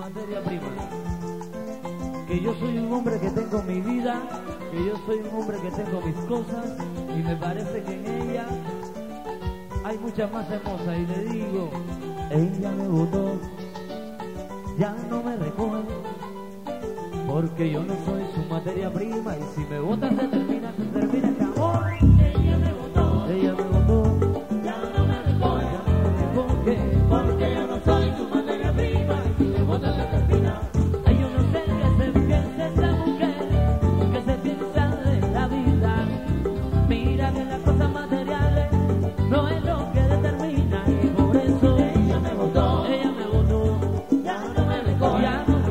materia prima. Que yo soy un hombre que tengo mi vida, que yo soy un hombre que tengo mis cosas, y me parece que en ella hay muchas más hermosas. Y le digo, ella me botó, ya no me recoge, porque yo no soy su materia prima, y si me bota se termina este amor. Ella me botó, ya no me recoge, porque yo no soy su materia prima, y si me bota se termina. Ay, yo no sé qué se piensa esta mujer, que se piensa de la vida. Mira que las cosas materiales no es lo que determina, y por eso ella me botó, ya no me recoge,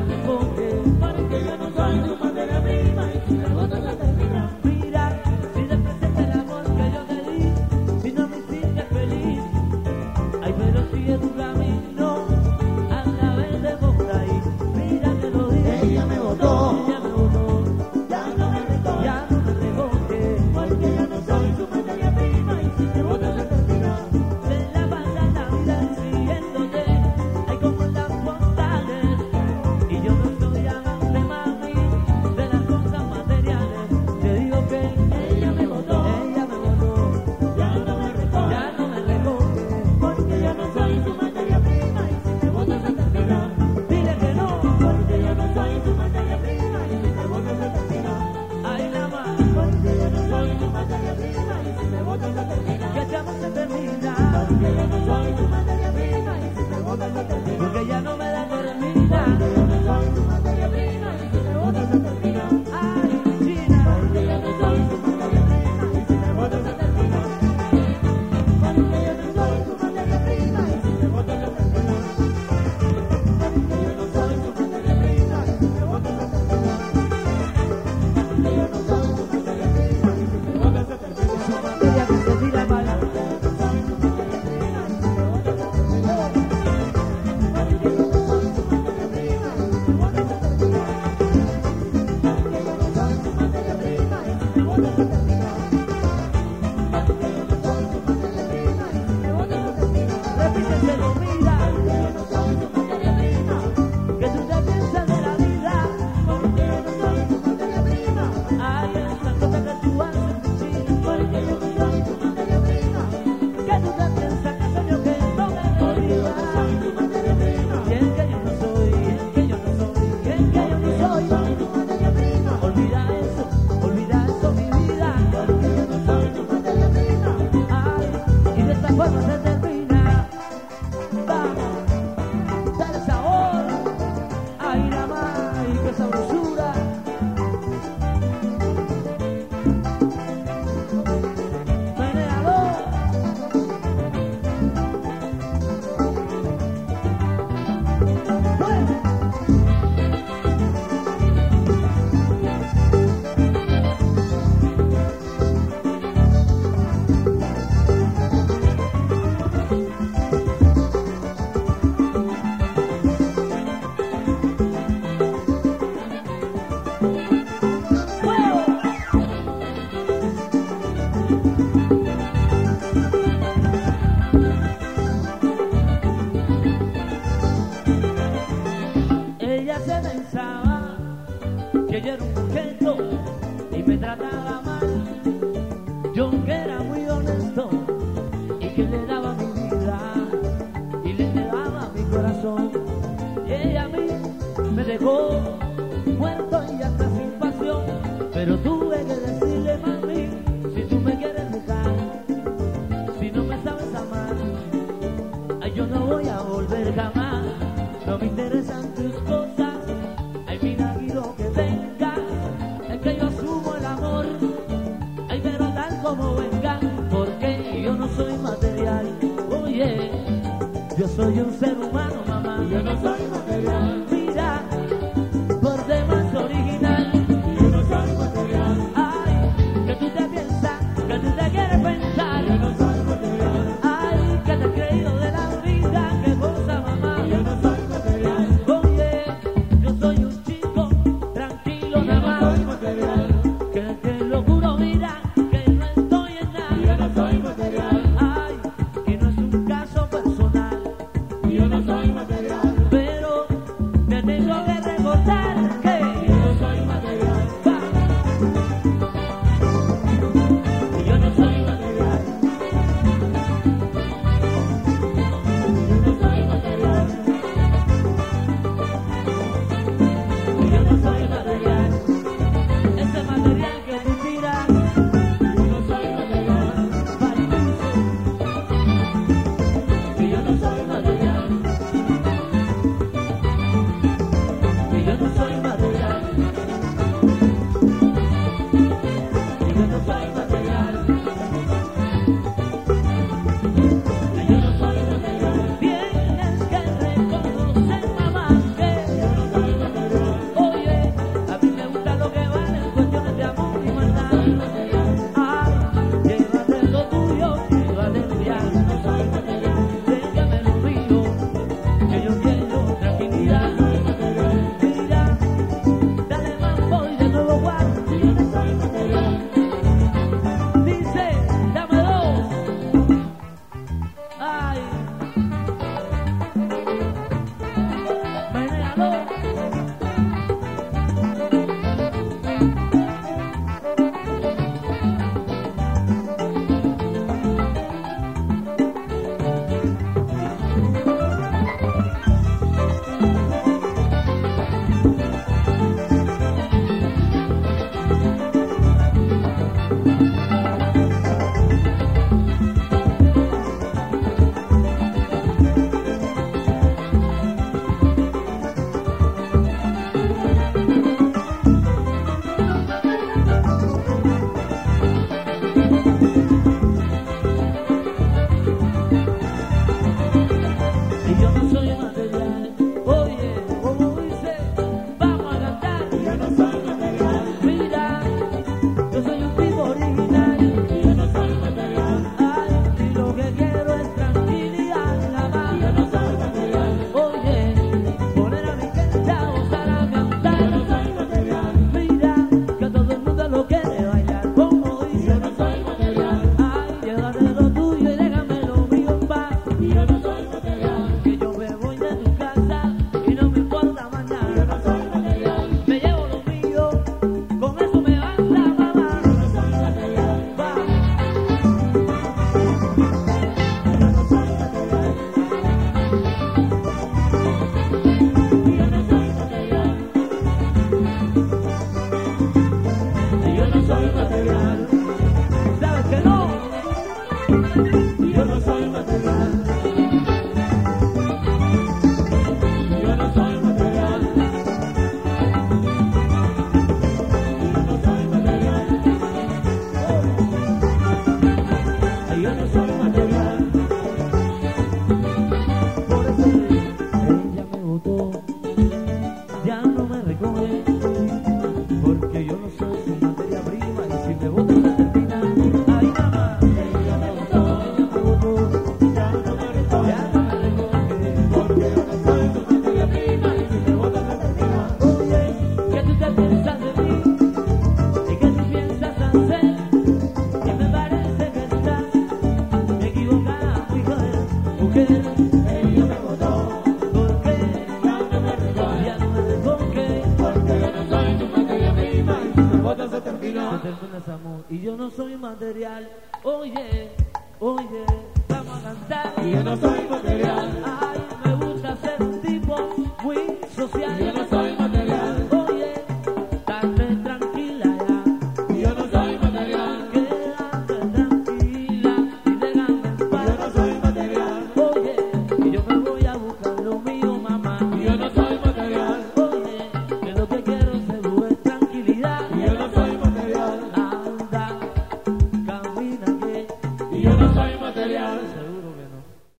porque yo no soy su materia prima, y si me bota se termina. Mira, si despreciaste el amor que yo te di, si no me hiciste feliz, ay, pero sigue tu camino, a la vez de por ahí. Mira que lo dije, ella me botó, ya no me recoge, porque yo no soy su materia prima, y si me bota se termina. Se la pasa la vida siguiéndote, ay, como las postales, y yo no soy amante, mami, de las cosas materiales. Te digo que ella me botó, ya no me recoge, porque yo no soy su materia prima, y si me bota se termina. Dile que no, porque yo no soy su materia prima, y si me bota se termina. Ay, nada más, porque yo no soy su materia prima, y si me bota se termina. Que este amor se termina, porque yo no soy su materia prima, y si me bota se termina. Porque ya no me da dormida, porque yo no soy su materia prima, y si me bota se termina. Ay, China, porque yo no soy su materia prima, y si me bota se termina. Porque yo no soy su materia prima, y si me bota se termina. Porque yo no soy su materia prima, y si me bota se termina. Porque yo no soy su materia prima, y si me bota se termina. Su materia que se tira para adelante. Repíteselo, mira, que tú te piensas de la vida, porque yo no soy tu materia prima. Ay, esas cosas que tú haces, chino, porque yo no soy tu materia prima. Que tú te piensas que soy yo que no me doy, yo no soy tu materia prima. Y es que yo no soy, es que yo no soy, es que yo no soy tu materia prima. Olvida eso, mi vida, porque yo no soy tu materia prima. Ay, y de esta forma se termina. Vamos, dale sabor. Ay, nada más, y qué sabrosura. Menéalo. Ella se pensaba que yo era un objeto y me trataba mal. Yo que era muy honesto y que le daba mi vida y le daba mi corazón. Y ella a mí me dejó muerto y hasta sin pasión. Pero tuve que decirle, mami, si tú me quieres dejar, si no me sabes amar, ay, yo no voy a volver jamás. No me interesan tus cosas, ay, mira aquí lo que venga, es que yo asumo el amor, ay, pero tal como venga, porque yo no soy material, oye, yo soy un ser humano, mamá, yo no soy material, mira, por demás original, yo no soy material, ay, que tú te piensas, que tú te quieres pensar, yo no soy material, ay, que te he creído de la vida, qué cosa, mamá, yo no soy material, oye, yo soy un chico tranquilo, nada más, yo no soy material, que lo juro, mira, que no estoy en nada, yo no soy material, ay, que no es un caso personal, yo no soy material, pero Lo eterno es amor. Y yo no soy material. Oye, oye, vamos a cantar. Y yo no soy material. Ay, me gusta ser un tipo muy social. Y yo no soy